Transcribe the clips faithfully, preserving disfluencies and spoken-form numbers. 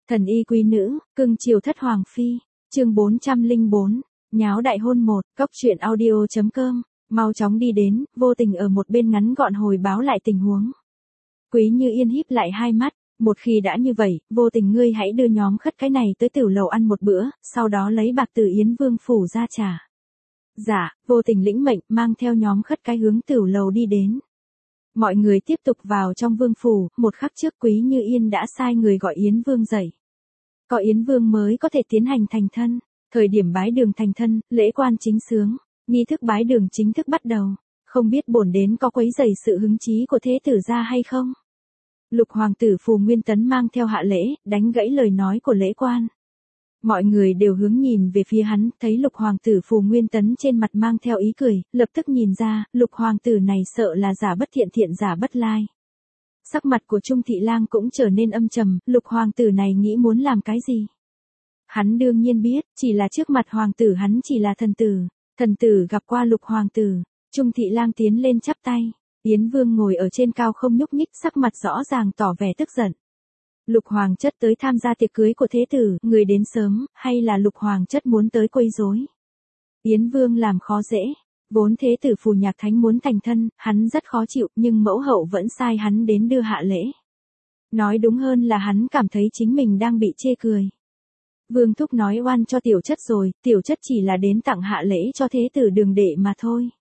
Thần y quý nữ, cưng chiều thất hoàng phi, chương bốn trăm lẻ bốn, nháo đại hôn một, cốc truyện audio.com, mau chóng đi đến, Vô Tình ở một bên ngắn gọn hồi báo lại tình huống. Quý Như Yên híp lại hai mắt, một khi đã như vậy, Vô Tình ngươi hãy đưa nhóm khất cái này tới tiểu lầu ăn một bữa, sau đó lấy bạc từ Yến Vương phủ ra trả. Dạ, Vô Tình lĩnh mệnh, mang theo nhóm khất cái hướng tiểu lầu đi đến. Mọi người tiếp tục vào trong vương phủ, một khắc trước Quý Như Yên đã sai người gọi Yến Vương dậy. Có Yến Vương mới có thể tiến hành thành thân, thời điểm bái đường thành thân, lễ quan chính sướng, nghi thức bái đường chính thức bắt đầu, không biết bổn đến có quấy rầy sự hứng chí của thế tử gia hay không? Lục hoàng tử Phù Nguyên Tấn mang theo hạ lễ, đánh gãy lời nói của lễ quan. Mọi người đều hướng nhìn về phía hắn, thấy lục hoàng tử Phù Nguyên Tấn trên mặt mang theo ý cười, lập tức nhìn ra, lục hoàng tử này sợ là giả bất thiện thiện giả bất lai. Sắc mặt của Trung Thị Lang cũng trở nên âm trầm, lục hoàng tử này nghĩ muốn làm cái gì? Hắn đương nhiên biết, chỉ là trước mặt hoàng tử hắn chỉ là thần tử, thần tử gặp qua lục hoàng tử, Trung Thị Lang tiến lên chắp tay, Yến Vương ngồi ở trên cao không nhúc nhích, sắc mặt rõ ràng tỏ vẻ tức giận. Lục hoàng chất tới tham gia tiệc cưới của thế tử, người đến sớm, hay là lục hoàng chất muốn tới quấy rối? Yến Vương làm khó dễ, vốn thế tử Phù Nhạc Thánh muốn thành thân, hắn rất khó chịu, nhưng mẫu hậu vẫn sai hắn đến đưa hạ lễ. Nói đúng hơn là hắn cảm thấy chính mình đang bị chê cười. Vương thúc nói oan cho tiểu chất rồi, tiểu chất chỉ là đến tặng hạ lễ cho thế tử Đường đệ mà thôi.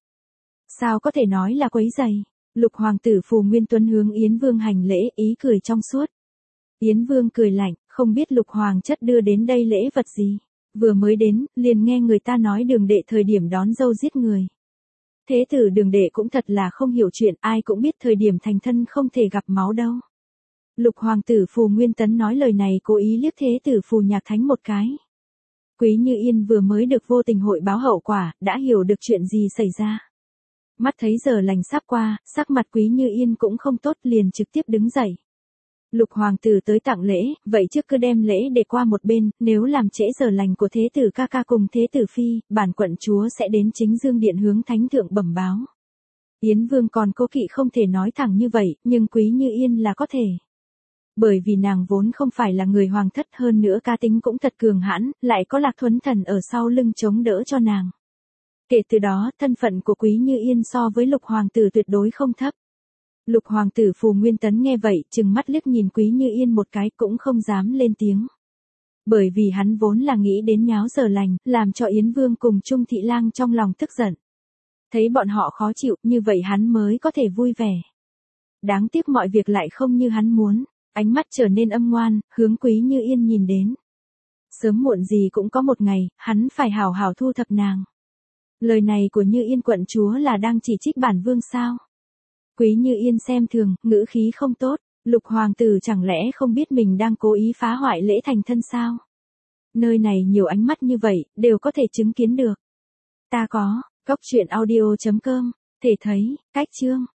Sao có thể nói là quấy rầy? Lục hoàng tử Phù Nguyên Tuấn hướng Yến Vương hành lễ, ý cười trong suốt. Yến Vương cười lạnh, không biết lục hoàng chất đưa đến đây lễ vật gì. Vừa mới đến, liền nghe người ta nói Đường đệ thời điểm đón dâu giết người. Thế tử Đường đệ cũng thật là không hiểu chuyện, ai cũng biết thời điểm thành thân không thể gặp máu đâu. Lục hoàng tử Phù Nguyên Tấn nói lời này cố ý liếc thế tử Phù Nhạc Thánh một cái. Quý Như Yên vừa mới được Vô Tình hội báo hậu quả, đã hiểu được chuyện gì xảy ra. Mắt thấy giờ lành sắp qua, sắc mặt Quý Như Yên cũng không tốt, liền trực tiếp đứng dậy. Lục hoàng tử tới tặng lễ, vậy trước cứ đem lễ để qua một bên, nếu làm trễ giờ lành của thế tử ca ca cùng thế tử phi, bản quận chúa sẽ đến chính dương điện hướng thánh thượng bẩm báo. Yến Vương còn cố kỵ không thể nói thẳng như vậy, nhưng Quý Như Yên là có thể. Bởi vì nàng vốn không phải là người hoàng thất, hơn nữa cá tính cũng thật cường hãn, lại có Lạc Thuấn Thần ở sau lưng chống đỡ cho nàng. Kể từ đó, thân phận của Quý Như Yên so với lục hoàng tử tuyệt đối không thấp. Lục hoàng tử Phù Nguyên Tấn nghe vậy, trừng mắt liếc nhìn Quý Như Yên một cái, cũng không dám lên tiếng. Bởi vì hắn vốn là nghĩ đến nháo giờ lành, làm cho Yến Vương cùng Trung Thị Lang trong lòng tức giận. Thấy bọn họ khó chịu, như vậy hắn mới có thể vui vẻ. Đáng tiếc mọi việc lại không như hắn muốn, ánh mắt trở nên âm ngoan, hướng Quý Như Yên nhìn đến. Sớm muộn gì cũng có một ngày, hắn phải hào hào thu thập nàng. Lời này của Như Yên quận chúa là đang chỉ trích bản vương sao? Quý Như Yên xem thường, ngữ khí không tốt, lục hoàng tử chẳng lẽ không biết mình đang cố ý phá hoại lễ thành thân sao? Nơi này nhiều ánh mắt như vậy, đều có thể chứng kiến được. Ta có, cốc truyện audio.com, thể thấy, cách chương.